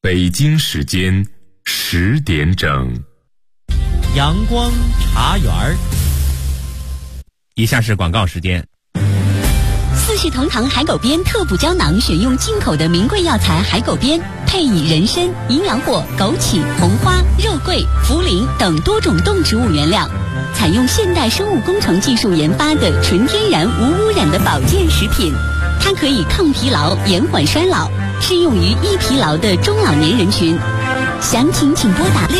北京时间10点整， 阳光茶园儿。以下是广告时间。 四世同堂海狗鞭特补胶囊选用进口的名贵药材海狗鞭，配以人参、营养果、枸杞、红花、肉桂、茯苓等多种动植物原料，采用现代生物工程技术研发的纯天然无污染的保健食品。它可以抗疲劳、延缓衰老，适用于易疲劳的中老年人群。详情请拨打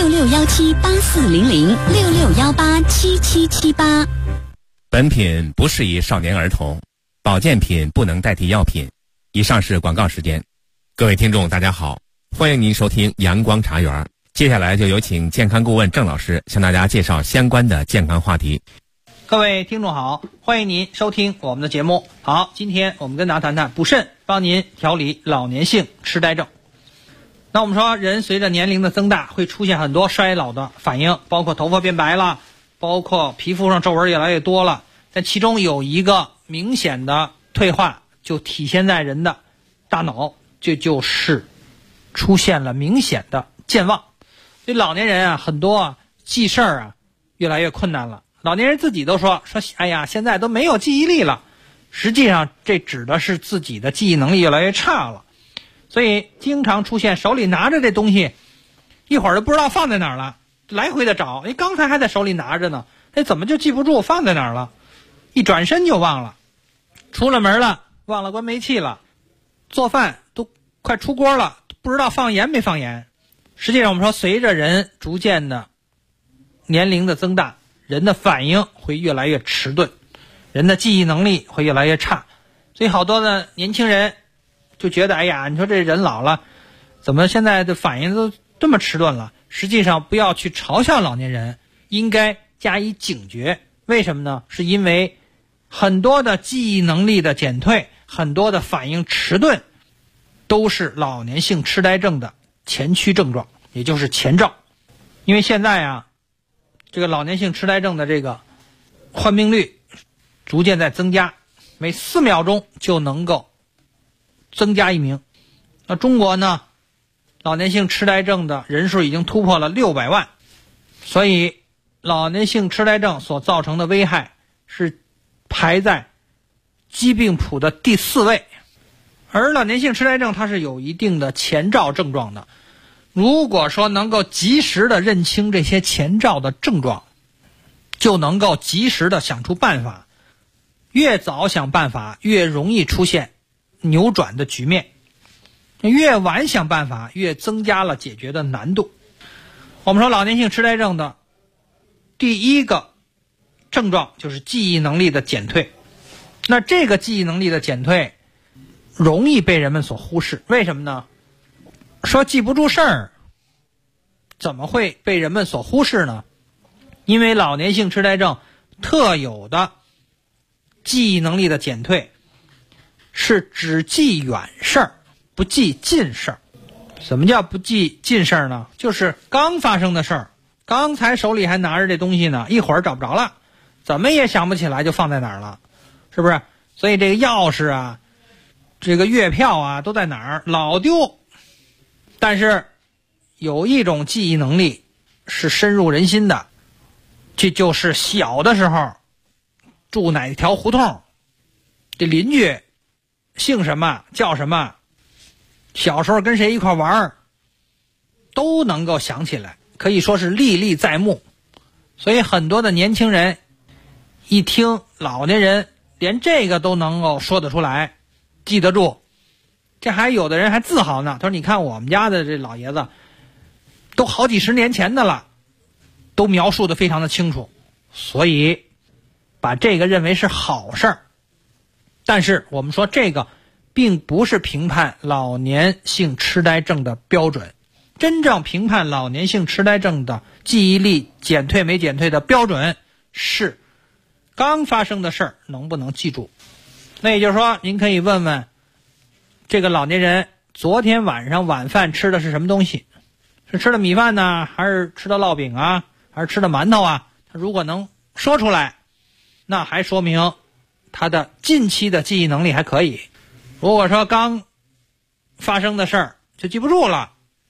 6617840066187778。 本品不适宜少年儿童，保健品不能代替药品。以上是广告时间。各位听众大家好，欢迎您收听阳光茶园。接下来就有请健康顾问郑老师向大家介绍相关的健康话题。 各位听众好，欢迎您收听我们的节目。好，今天我们跟大家谈谈补肾，帮您调理老年性痴呆症。那我们说人随着年龄的增大会出现很多衰老的反应，包括头发变白了，包括皮肤上皱纹越来越多了，但其中有一个明显的退化就体现在人的大脑，这就是出现了明显的健忘。所以老年人啊，很多记事儿啊越来越困难了。老年人自己都说哎呀，现在都没有记忆力了，实际上这指的是自己的记忆能力越来越差了。所以经常出现手里拿着这东西一会儿就不知道放在哪儿了，来回的找，刚才还在手里拿着呢，怎么就记不住放在哪儿了，一转身就忘了，出了门了忘了关煤气了，做饭都快出锅了不知道放盐没放盐。实际上我们说随着人逐渐的年龄的增大，人的反应会越来越迟钝，人的记忆能力会越来越差。所以好多的年轻人就觉得哎呀，你说这人老了怎么现在的反应都这么迟钝了。实际上不要去嘲笑老年人，应该加以警觉。为什么呢？是因为很多的记忆能力的减退，很多的反应迟钝，都是老年性痴呆症的前驱症状，也就是前兆。因为现在啊，这个老年性痴呆症的这个患病率逐渐在增加，每4秒钟就能够增加1名。那中国呢，老年性痴呆症的人数已经突破了600万，所以老年性痴呆症所造成的危害是排在疾病谱的第4位。而老年性痴呆症它是有一定的前兆症状的，如果说能够及时的认清这些前兆的症状，就能够及时的想出办法，越早想办法越容易出现扭转的局面，越晚想办法越增加了解决的难度。我们说老年性痴呆症的第一个症状就是记忆能力的减退。那这个记忆能力的减退容易被人们所忽视，为什么呢？说记不住事儿怎么会被人们所忽视呢？因为老年性痴呆症特有的记忆能力的减退是只记远事儿不记近事儿。什么叫不记近事儿呢？就是刚发生的事儿，刚才手里还拿着这东西呢，一会儿找不着了，怎么也想不起来就放在哪儿了，是不是？所以这个钥匙啊，这个月票啊都在哪儿老丢。但是有一种记忆能力是深入人心的，这就是小的时候住哪条胡同，这邻居姓什么叫什么，小时候跟谁一块玩，都能够想起来，可以说是历历在目。所以很多的年轻人一听老年人连这个都能够说得出来记得住，这还有的人还自豪呢，他说你看我们家的这老爷子都好几十年前的了，都描述得非常的清楚。所以把这个认为是好事儿。但是我们说这个并不是评判老年性痴呆症的标准，真正评判老年性痴呆症的记忆力减退没减退的标准是刚发生的事儿能不能记住。那也就是说，您可以问问这个老年人昨天晚上晚饭吃的是什么东西，是吃的米饭呢，还是吃的烙饼啊，还是吃的馒头啊？他如果能说出来，那还说明他的近期的记忆能力还可以。如果说刚发生的事儿就记不住了，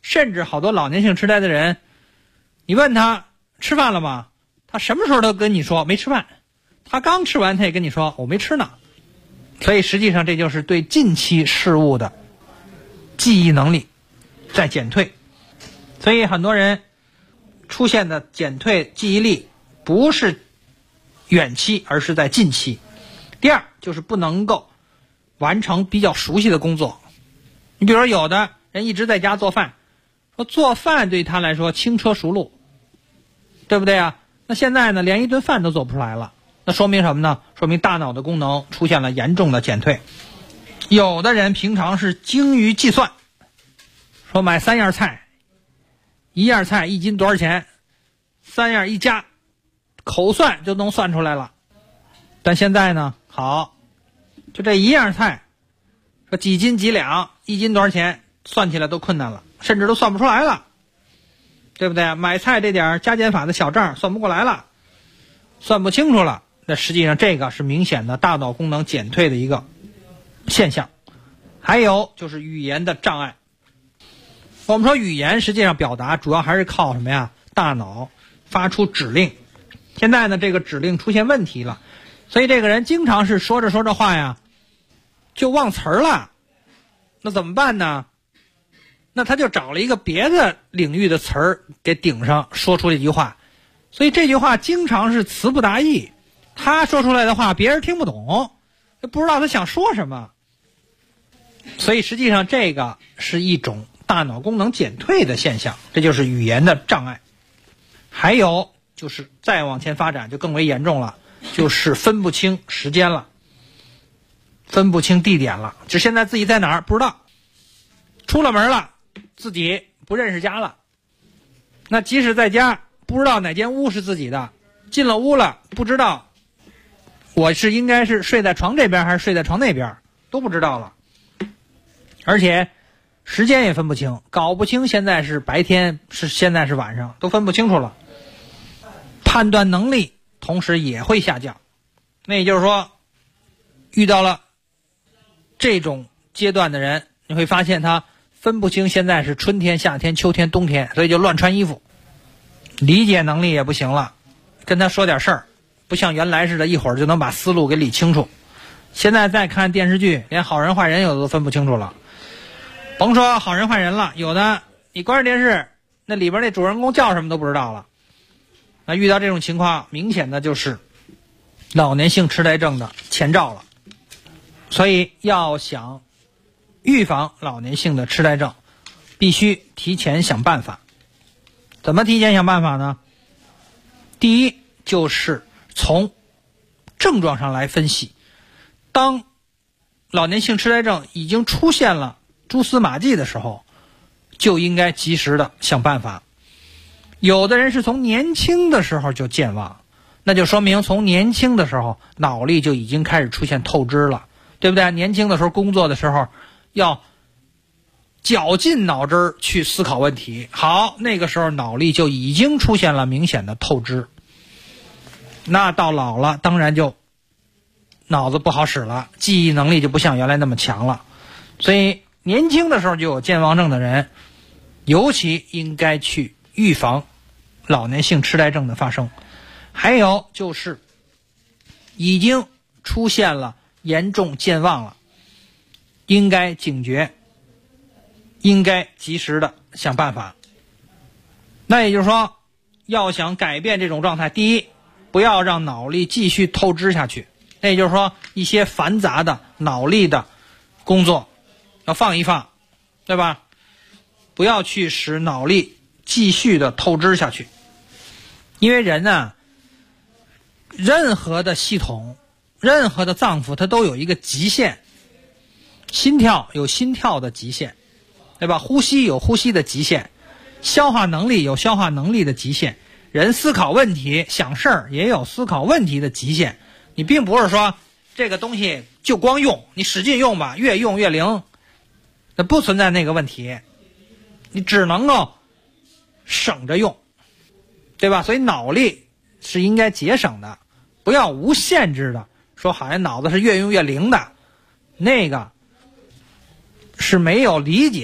甚至好多老年性痴呆的人，你问他吃饭了吗？他什么时候都跟你说没吃饭，他刚吃完他也跟你说我没吃呢。所以实际上这就是对近期事物的记忆能力在减退。所以很多人出现的减退记忆力不是远期，而是在近期。第二就是不能够完成比较熟悉的工作。你比如说有的人一直在家做饭，说做饭对他来说轻车熟路，对不对啊？那现在呢，连一顿饭都做不出来了，那说明什么呢？说明大脑的功能出现了严重的减退。有的人平常是精于计算，说买3样菜，一样菜1斤多少钱，3样一加，口算就能算出来了。但现在呢，好，就这一样菜，说几斤几两，1斤多少钱，算起来都困难了，甚至都算不出来了，对不对？买菜这点加减法的小账算不过来了，算不清楚了。那实际上这个是明显的大脑功能减退的一个现象。还有就是语言的障碍。我们说语言实际上表达主要还是靠什么呀？大脑发出指令。现在呢，这个指令出现问题了，所以这个人经常是说着说着话呀就忘词儿了。那怎么办呢？那他就找了一个别的领域的词儿给顶上，说出这句话。所以这句话经常是词不达意，他说出来的话别人听不懂，就不知道他想说什么。所以实际上这个是一种大脑功能减退的现象，这就是语言的障碍。还有就是再往前发展就更为严重了，就是分不清时间了，分不清地点了，就现在自己在哪儿不知道，出了门了自己不认识家了，那即使在家不知道哪间屋是自己的，进了屋了不知道我是应该是睡在床这边还是睡在床那边，都不知道了。而且时间也分不清，搞不清现在是白天是现在是晚上，都分不清楚了。判断能力同时也会下降。那也就是说，遇到了这种阶段的人，你会发现他分不清现在是春天、夏天、秋天、冬天，所以就乱穿衣服。理解能力也不行了，跟他说点事儿，不像原来似的一会儿就能把思路给理清楚。现在再看电视剧，连好人坏人有的都分不清楚了。甭说好人坏人了，有的你关着电视，那里边那主人公叫什么都不知道了。那遇到这种情况，明显的就是老年性痴呆症的前兆了。所以要想预防老年性的痴呆症，必须提前想办法。怎么提前想办法呢？第一，就是从症状上来分析。当老年性痴呆症已经出现了蛛丝马迹的时候，就应该及时的想办法。有的人是从年轻的时候就健忘，那就说明从年轻的时候脑力就已经开始出现透支了，对不对？年轻的时候工作的时候要绞尽脑汁去思考问题，好，那个时候脑力就已经出现了明显的透支。那到老了当然就脑子不好使了，记忆能力就不像原来那么强了。所以年轻的时候就有健忘症的人，尤其应该去预防老年性痴呆症的发生。还有就是已经出现了严重健忘了，应该警觉，应该及时的想办法。那也就是说，要想改变这种状态，第一，不要让脑力继续透支下去。那也就是说，一些繁杂的脑力的工作要放一放，对吧？不要去使脑力继续的透支下去。因为人呢，任何的系统，任何的脏腑，它都有一个极限。心跳有心跳的极限，对吧？呼吸有呼吸的极限，消化能力有消化能力的极限，人思考问题想事儿也有思考问题的极限。你并不是说这个东西就光用，你使劲用吧，越用越灵，那不存在那个问题，你只能够省着用，对吧？所以脑力是应该节省的，不要无限制的说好像脑子是越用越灵的，那个是没有理解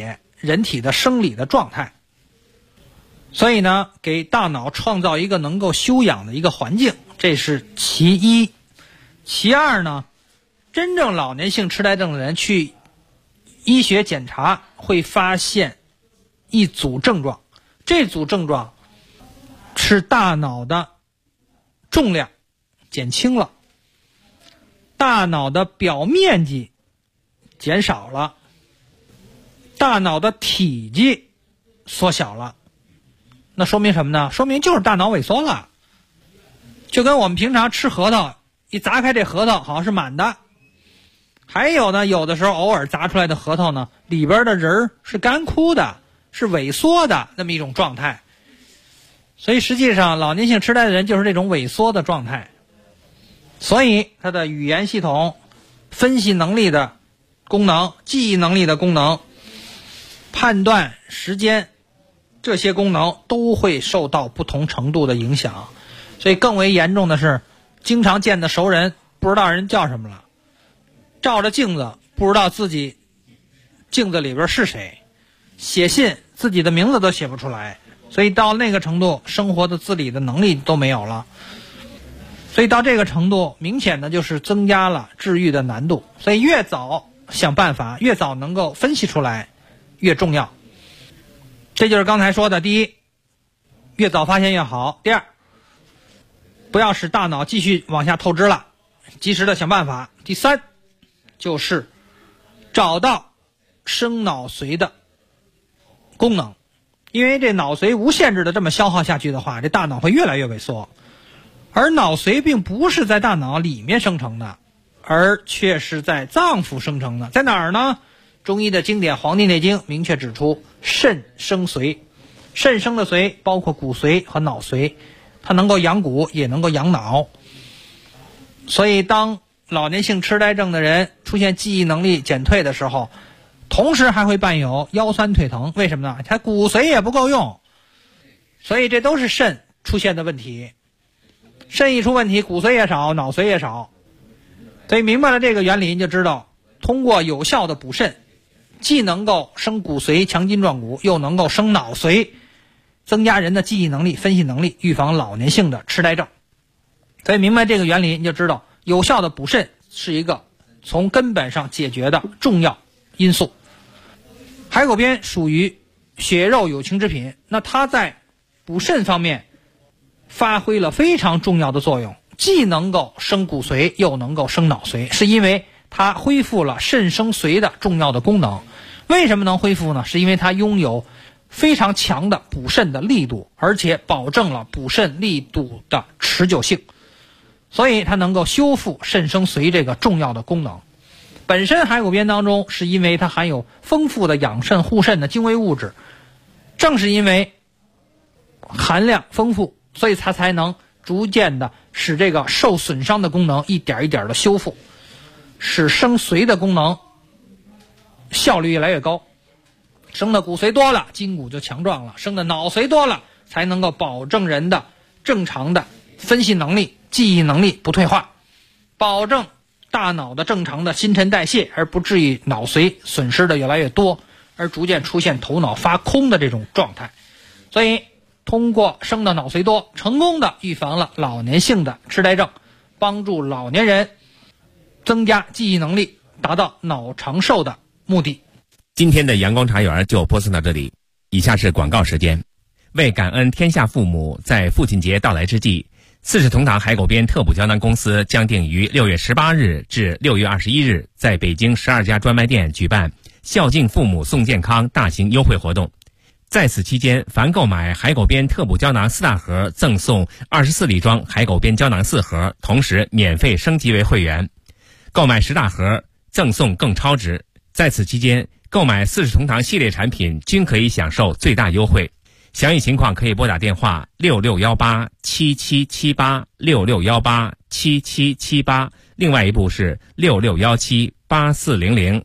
人体的生理的状态。所以呢，给大脑创造一个能够休养的一个环境，这是其一。其二呢，真正老年性痴呆症的人去医学检查会发现一组症状，这组症状是大脑的重量减轻了，大脑的表面积减少了，大脑的体积缩小了。那说明什么呢？说明就是大脑萎缩了。就跟我们平常吃核桃，一砸开这核桃好像是满的，还有呢，有的时候偶尔砸出来的核桃呢，里边的仁儿是干枯的，是萎缩的那么一种状态。所以实际上老年性痴呆的人就是这种萎缩的状态，所以他的语言系统、分析能力的功能、记忆能力的功能、判断时间，这些功能都会受到不同程度的影响。所以更为严重的是，经常见的熟人不知道人叫什么了，照着镜子不知道自己镜子里边是谁，写信自己的名字都写不出来，所以到那个程度，生活的自理的能力都没有了。所以到这个程度，明显的就是增加了治愈的难度。所以越早想办法，越早能够分析出来，越重要。这就是刚才说的，第一，越早发现越好；第二，不要使大脑继续往下透支了，及时的想办法；第三，就是找到生脑髓的功能，因为这脑髓无限制的这么消耗下去的话，这大脑会越来越萎缩。而脑髓并不是在大脑里面生成的，而却是在脏腑生成的。在哪儿呢？中医的经典《黄帝内经》明确指出，肾生髓，肾生的髓包括骨髓和脑髓，它能够养骨，也能够养脑。所以当老年性痴呆症的人出现记忆能力减退的时候，同时还会伴有腰酸腿疼。为什么呢？他骨髓也不够用，所以这都是肾出现的问题。肾一出问题，骨髓也少，脑髓也少。所以明白了这个原理，你就知道通过有效的补肾，既能够生骨髓强筋壮骨，又能够生脑髓，增加人的记忆能力、分析能力，预防老年性的痴呆症。所以明白这个原理，你就知道有效的补肾是一个从根本上解决的重要因素。海狗鞭属于血肉有情之品，那它在补肾方面发挥了非常重要的作用，既能够生骨髓，又能够生脑髓，是因为它恢复了肾生髓的重要的功能。为什么能恢复呢？是因为它拥有非常强的补肾的力度，而且保证了补肾力度的持久性，所以它能够修复肾生髓这个重要的功能。本身海狗鞭当中是因为它含有丰富的养肾护肾的精微物质，正是因为含量丰富，所以它才能逐渐的使这个受损伤的功能一点一点的修复，使生髓的功能效率越来越高。生的骨髓多了，筋骨就强壮了；生的脑髓多了，才能够保证人的正常的分析能力、记忆能力不退化，保证大脑的正常的新陈代谢，而不至于脑髓损失的越来越多，而逐渐出现头脑发空的这种状态。所以通过生的脑髓多，成功的预防了老年性的痴呆症，帮助老年人增加记忆能力，达到脑长寿的目的。 今天的阳光茶园就播送到这里，以下是广告时间。为感恩天下父母，在父亲节到来之际，四世同堂海狗鞭特补胶囊公司将定于6月18日至6月21日在北京12家专卖店举办孝敬父母送健康大型优惠活动。在此期间，凡购买海狗鞭特补胶囊4大盒，赠送24粒装海狗鞭胶囊4盒，同时免费升级为会员。购买10大盒，赠送更超值。在此期间，购买四世同堂系列产品均可以享受最大优惠。详细情况可以拨打电话66187778 66187778，另外一部是66178400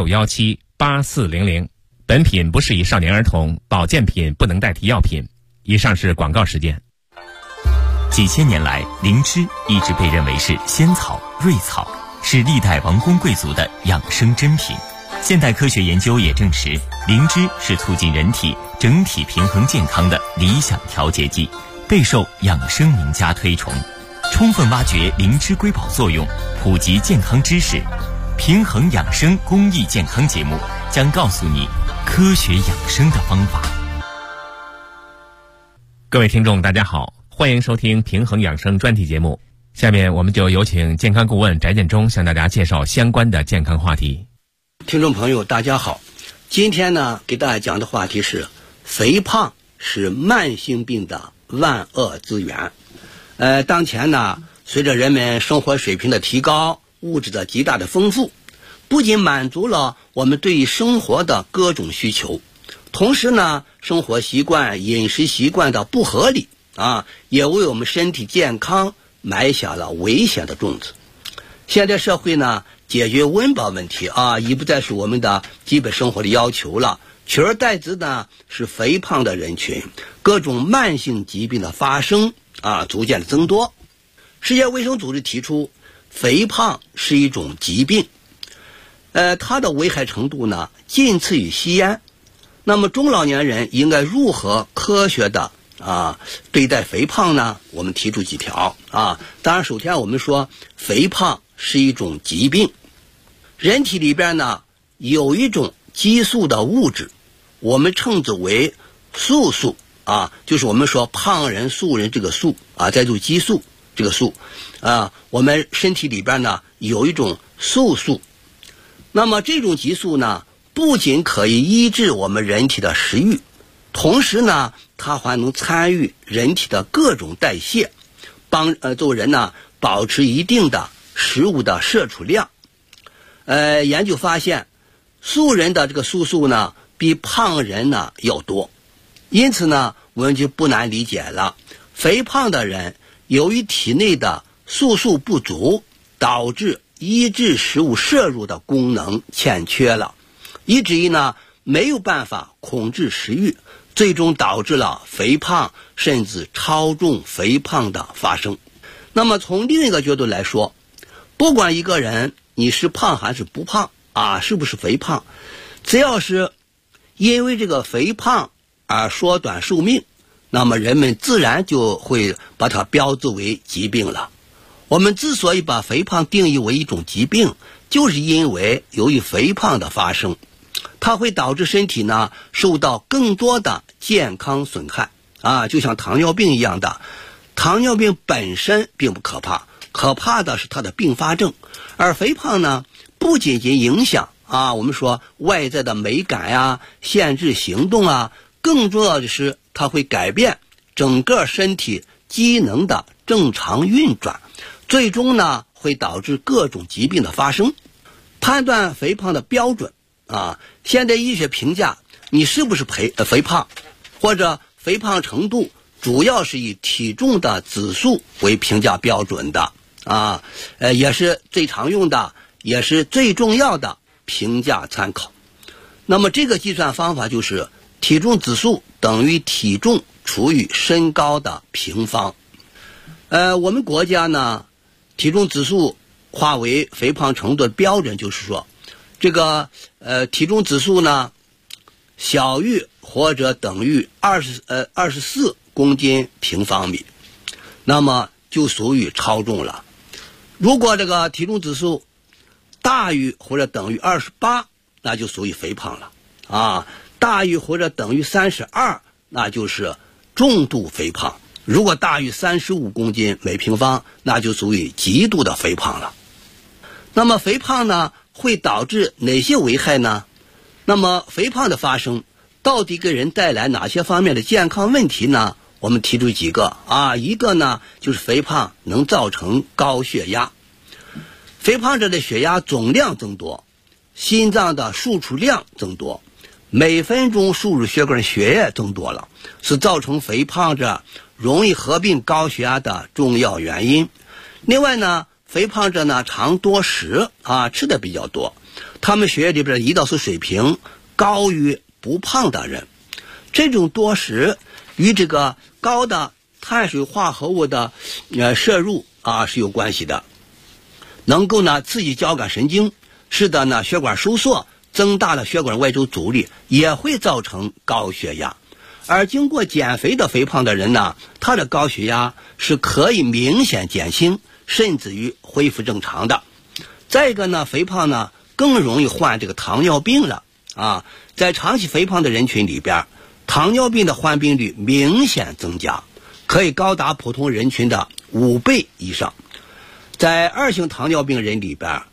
66178400。本品不适宜少年儿童，保健品不能代替药品。以上是广告时间。 几千年来，灵芝一直被认为是仙草、瑞草，是历代王公贵族的养生珍品。 现代科学研究也证实，灵芝是促进人体整体平衡健康的理想调节剂，备受养生名家推崇。充分挖掘灵芝瑰宝作用，普及健康知识，平衡养生公益健康节目将告诉你科学养生的方法。 各位听众大家好，欢迎收听平衡养生专题节目。下面我们就有请健康顾问翟建中向大家介绍相关的健康话题。 听众朋友大家好，今天呢给大家讲的话题是肥胖是慢性病的万恶之源。当前呢，随着人们生活水平的提高，物质的极大的丰富，不仅满足了我们对于生活的各种需求，同时呢，生活习惯、饮食习惯的不合理也为我们身体健康埋下了危险的种子。现在社会呢，解决温饱问题已不再是我们的基本生活的要求了，取而代之呢是肥胖的人群，各种慢性疾病的发生逐渐的增多。世界卫生组织提出，肥胖是一种疾病，它的危害程度呢近次于吸烟。那么中老年人应该如何科学的对待肥胖呢？我们提出几条当然首先我们说肥胖是一种疾病，人体里边呢有一种激素的物质，我们称之为素素就是我们说胖人素人这个素再做激素这个素我们身体里边呢有一种素素。那么这种激素呢不仅可以抑制我们人体的食欲，同时呢它还能参与人体的各种代谢，帮助人呢保持一定的食物的摄取量。研究发现素人的这个素素呢比胖人呢要多，因此呢我们就不难理解了，肥胖的人由于体内的素素不足，导致抑制食物摄入的功能欠缺了，以至于呢没有办法控制食欲，最终导致了肥胖甚至超重肥胖的发生。那么从另一个角度来说，不管一个人你是胖还是不胖是不是肥胖，只要是因为这个肥胖而缩短寿命，那么人们自然就会把它标志为疾病了。我们之所以把肥胖定义为一种疾病，就是因为由于肥胖的发生，它会导致身体呢受到更多的健康损害就像糖尿病一样的。糖尿病本身并不可怕，可怕的是它的并发症。而肥胖呢不仅仅影响我们说外在的美感限制行动更重要的是它会改变整个身体机能的正常运转，最终呢会导致各种疾病的发生。判断肥胖的标准现代医学评价你是不是肥胖，或者肥胖程度，主要是以体重的指数为评价标准的也是最常用的，也是最重要的评价参考。那么这个计算方法就是体重指数等于体重除以身高的平方。我们国家呢体重指数划为肥胖程度的标准，就是说这个体重指数呢小于或者等于24公斤平方米，那么就属于超重了。如果这个体重指数大于或者等于28，那就属于肥胖了大于或者等于32，那就是重度肥胖。如果大于35公斤每平方，那就属于极度的肥胖了。那么肥胖呢会导致哪些危害呢？那么肥胖的发生到底给人带来哪些方面的健康问题呢？我们提出几个一个呢就是肥胖能造成高血压。肥胖者的血压总量增多，心脏的输出量增多，每分钟输入血管血液增多了，是造成肥胖者容易合并高血压的重要原因。另外呢，肥胖者呢常多食吃的比较多，他们血液里边的胰岛素水平高于不胖的人。这种多食与这个高的碳水化合物的摄入是有关系的，能够呢刺激交感神经，使得呢血管收缩， 增大了血管外周阻力，也会造成高血压。而经过减肥的肥胖的人呢，他的高血压是可以明显减轻，甚至于恢复正常的。再一个呢，肥胖呢更容易患这个糖尿病了啊。在长期肥胖的人群里边，糖尿病的患病率明显增加，可以高达普通人群的5倍以上。在2型糖尿病人里边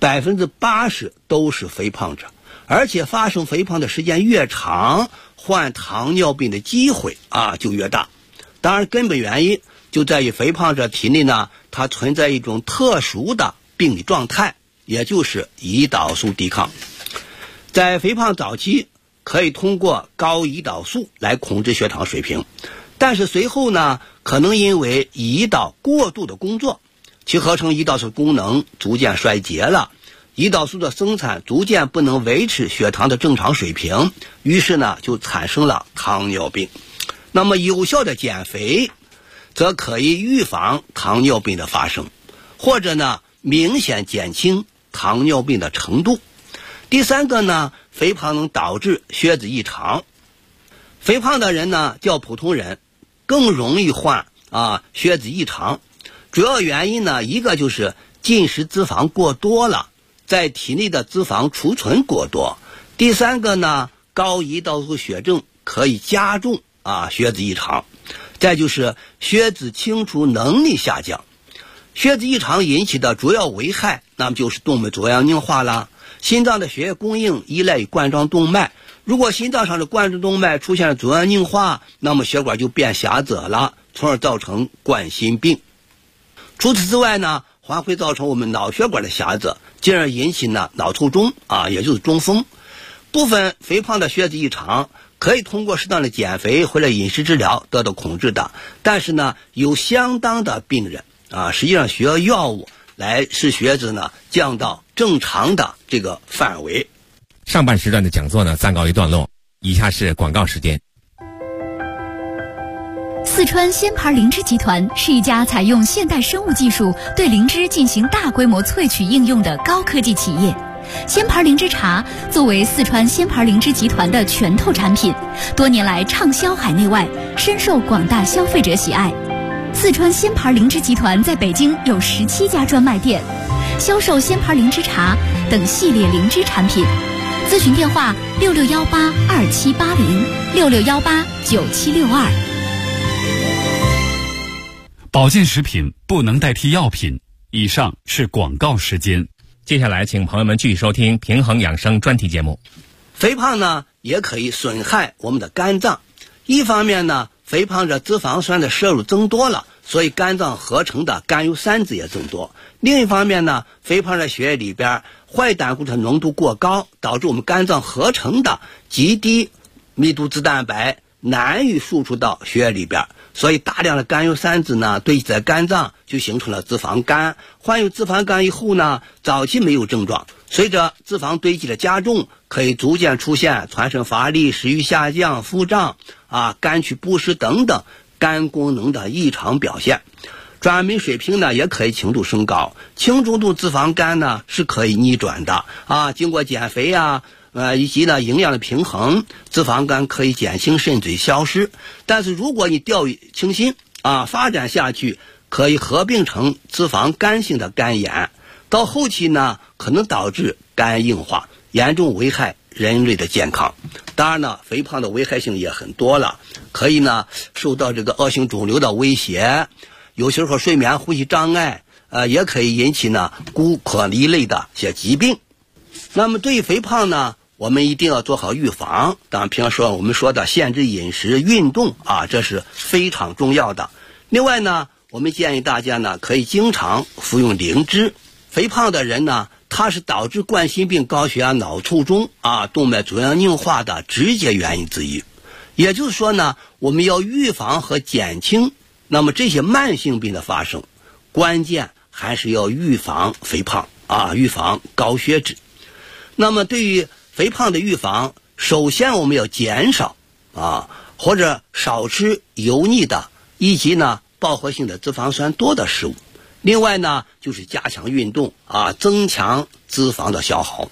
，80%都是肥胖者，而且发生肥胖的时间越长，患糖尿病的机会就越大。当然根本原因就在于肥胖者体内呢，它存在一种特殊的病理状态，也就是胰岛素抵抗。在肥胖早期可以通过高胰岛素来控制血糖水平，但是随后呢，可能因为胰岛过度的工作，其合成胰岛素功能逐渐衰竭了，胰岛素的生产逐渐不能维持血糖的正常水平，于是呢就产生了糖尿病。那么有效的减肥则可以预防糖尿病的发生，或者呢明显减轻糖尿病的程度。第三个呢，肥胖能导致血脂异常。肥胖的人呢较普通人更容易患血脂异常，主要原因呢，一个就是进食脂肪过多了，在体内的脂肪储存过多。第三个呢，高胰岛素血症可以加重血脂异常。再就是血脂清除能力下降。血脂异常引起的主要危害，那么就是动脉粥样硬化啦。心脏的血液供应依赖于冠状动脉，如果心脏上的冠状动脉出现了粥样硬化，那么血管就变狭窄了，从而造成冠心病。除此之外呢，还会造成我们脑血管的狭窄，进而引起呢脑卒中也就是中风。部分肥胖的血脂异常可以通过适当的减肥或者饮食治疗得到控制的，但是呢，有相当的病人实际上需要药物来使血脂呢降到正常的这个范围。 上半时段的讲座呢暂告一段落，以下是广告时间。 四川鲜牌灵芝集团是一家采用现代生物技术对灵芝进行大规模萃取应用的高科技企业。鲜牌灵芝茶作为四川鲜牌灵芝集团的全透产品，多年来畅销海内外，深受广大消费者喜爱。四川鲜牌灵芝集团在北京有17家专卖店，销售鲜牌灵芝茶等系列灵芝产品。咨询电话66182780，66189762。 保健食品不能代替药品。以上是广告时间。 接下来请朋友们继续收听平衡养生专题节目。 肥胖呢也可以损害我们的肝脏，一方面呢，肥胖者脂肪酸的摄入增多了，所以肝脏合成的甘油三酯也增多。另一方面呢，肥胖者血液里边坏胆固醇浓度过高，导致我们肝脏合成的极低密度脂蛋白难以输出到血液里边，所以大量的甘油三酯呢堆积在肝脏，就形成了脂肪肝。患有脂肪肝以后呢，早期没有症状，随着脂肪堆积的加重，可以逐渐出现全身乏力、食欲下降、腹胀肝区不适等等肝功能的异常表现。转酶水平呢也可以轻度升高，轻中度脂肪肝呢是可以逆转的经过减肥以及呢营养的平衡，脂肪肝可以减轻甚至消失。但是如果你掉以轻心发展下去，可以合并成脂肪肝性的肝炎，到后期呢可能导致肝硬化，严重危害人类的健康。当然呢，肥胖的危害性也很多了，可以呢受到这个恶性肿瘤的威胁，有时候睡眠呼吸障碍也可以引起呢骨骼一类的一些疾病。那么对于肥胖呢，我们一定要做好预防。当然平常说我们说的限制饮食、运动这是非常重要的。另外呢，我们建议大家呢可以经常服用灵芝。肥胖的人呢，它是导致冠心病、高血压、脑卒中动脉粥样硬化的直接原因之一。也就是说呢，我们要预防和减轻那么这些慢性病的发生，关键还是要预防肥胖预防高血脂。那么对于肥胖的预防，首先我们要减少或者少吃油腻的以及呢饱和性的脂肪酸多的食物。另外呢，就是加强运动增强脂肪的消耗。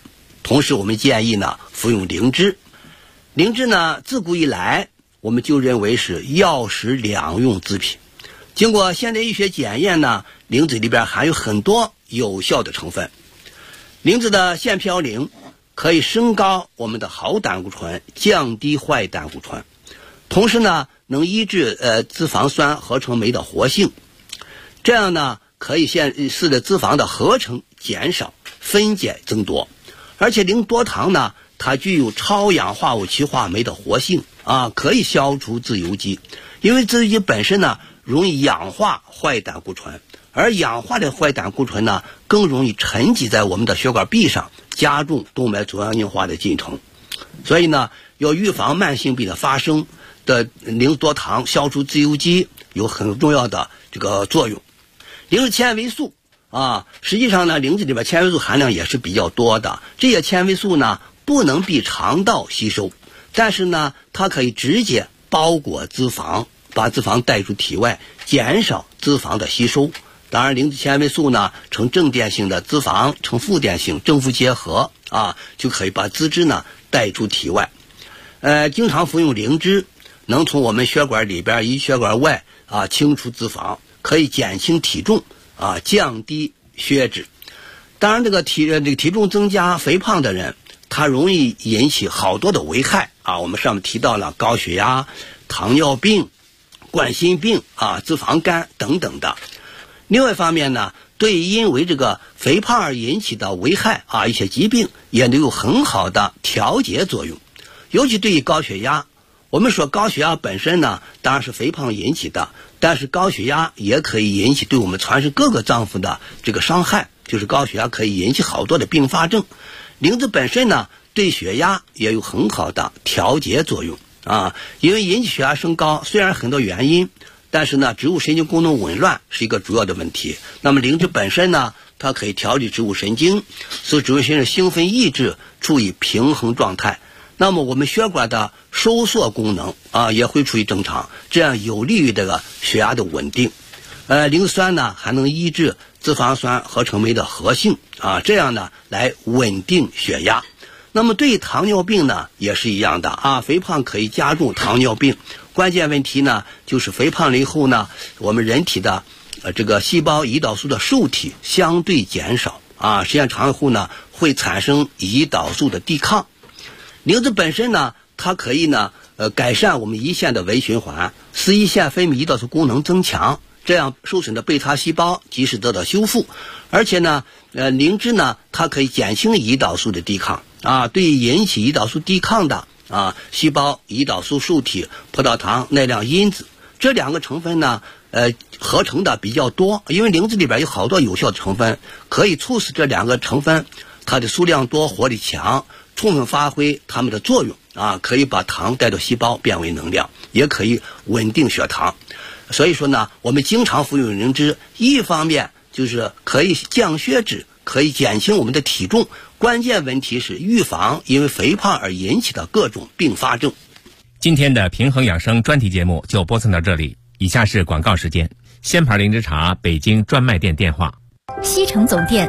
同时我们建议呢服用灵芝。灵芝呢自古以来我们就认为是药食两用之品，经过现代医学检验呢，灵芝里边含有很多有效的成分。灵芝的腺嘌呤可以升高我们的好胆固醇，降低坏胆固醇，同时呢能抑制脂肪酸合成酶的活性，这样呢可以使得脂肪的合成减少，分解增多。而且灵多糖呢它具有超氧化物歧化酶的活性可以消除自由基，因为自由基本身呢容易氧化坏胆固醇，而氧化的坏胆固醇呢更容易沉积在我们的血管壁上，加重动脉粥样硬化的进程。所以呢要预防慢性病的发生的灵多糖消除自由基有很重要的这个作用。灵芝纤维素实际上呢灵芝里边纤维素含量也是比较多的，这些纤维素呢不能被肠道吸收，但是呢它可以直接包裹脂肪，把脂肪带出体外，减少脂肪的吸收。当然灵芝纤维素呢呈正电性的脂肪呈负电性，正负结合就可以把脂质呢带出体外。经常服用灵芝能从我们血管里边与血管外清除脂肪，可以减轻体重降低血脂。当然这个体重增加肥胖的人，它容易引起好多的危害我们上面提到了高血压、糖尿病、冠心病脂肪肝等等的。另外一方面呢，对因为这个肥胖而引起的危害一些疾病也能有很好的调节作用。尤其对于高血压，我们说高血压本身呢当然是肥胖引起的，但是高血压也可以引起对我们全身各个脏腑的这个伤害，就是高血压可以引起好多的并发症。灵芝本身呢对血压也有很好的调节作用因为引起血压升高虽然很多原因，但是呢植物神经功能紊乱是一个主要的问题。那么灵芝本身呢它可以调理植物神经，使植物神经兴奋抑制处于平衡状态，那么我们血管的收缩功能也会处于正常，这样有利于这个血压的稳定。灵芝酸呢还能抑制脂肪酸合成酶的活性这样呢来稳定血压。那么对于糖尿病呢也是一样的肥胖可以加重糖尿病。关键问题呢就是肥胖了以后呢，我们人体的这个细胞胰岛素的受体相对减少时间长以后呢会产生胰岛素的抵抗。灵芝本身呢它可以呢改善我们胰腺的微循环，使胰腺分泌胰岛素功能增强，这样受损的贝塔细胞及时得到修复。而且呢灵芝呢它可以减轻胰岛素的抵抗对于引起胰岛素抵抗的细胞胰岛素受体、葡萄糖耐量因子这两个成分呢合成的比较多，因为灵芝里边有好多有效的成分，可以促使这两个成分它的数量多、活力强，充分发挥它们的作用可以把糖带到细胞变为能量，也可以稳定血糖。所以说呢我们经常服用灵芝，一方面就是可以降血脂，可以减轻我们的体重，关键问题是预防因为肥胖而引起的各种并发症。 今天的平衡养生专题节目就播送到这里，以下是广告时间。仙牌灵芝茶北京专卖店电话： 西城总店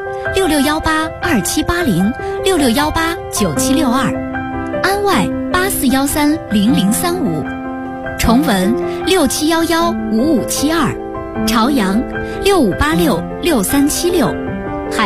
66182780，66189762，安外84130035，崇文67115572，朝阳65866376。